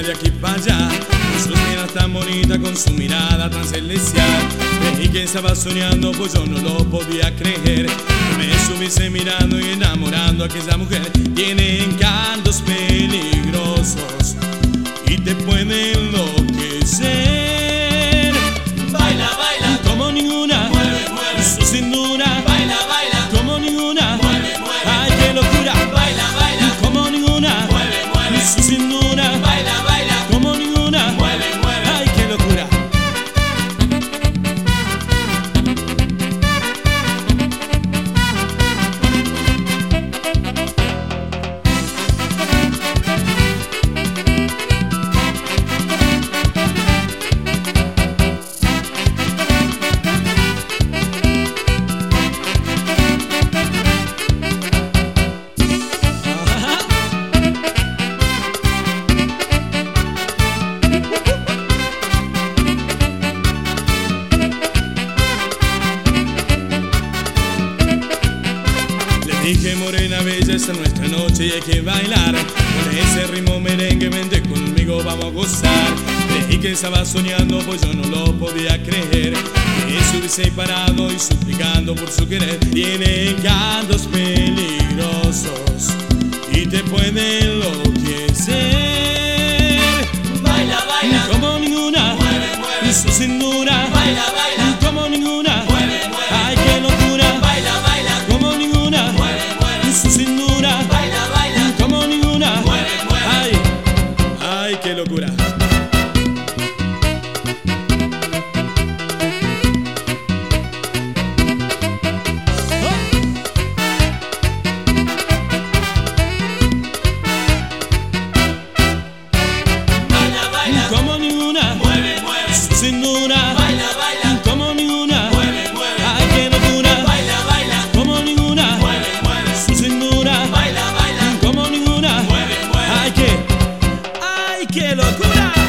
de aquí para allá, con sus miras tan bonitas, con su mirada tan celestial. Y que estaba soñando, pues yo no lo podía creer. Me estuviese mirando y enamorando a aquella mujer. Tiene encantos peligrosos y te puede enloquecer. Baila, baila, como ninguna, mueve, mueve, su cintura. baila, baila, Como ninguna, mueve, mueve, ay qué locura. baila, baila, Como ninguna, mueve, mueve, su cintura. baila, baila, Como ninguna, mueve, mueve. ay qué locura. Dije morena bella, esta es nuestra noche y hay que bailar. Con ese ritmo merengue, vente conmigo, vamos a gozar. Creí que estaba soñando, pues yo no lo podía creer. Que estuviese parado y suplicando por su querer. Tiene encantos peligrosos y te puede enloquecer. Baila, baila, Como ninguna, mueve, mueve, su cintura. baila, baila, Como ninguna, mueve, mueve, ay qué locura. baila, baila, Como ninguna, mueve, mueve, su cintura. baila, baila, Como ninguna, mueve, mueve. ay, ay qué locura. Baila, baila, Como ninguna, mueve, mueve, su cintura. baila, baila, Como ninguna, mueve, mueve, ay qué locura. baila, baila, Como ninguna, mueve, mueve, su cintura. baila, baila, Como ninguna, mueve, mueve. ay qué locura.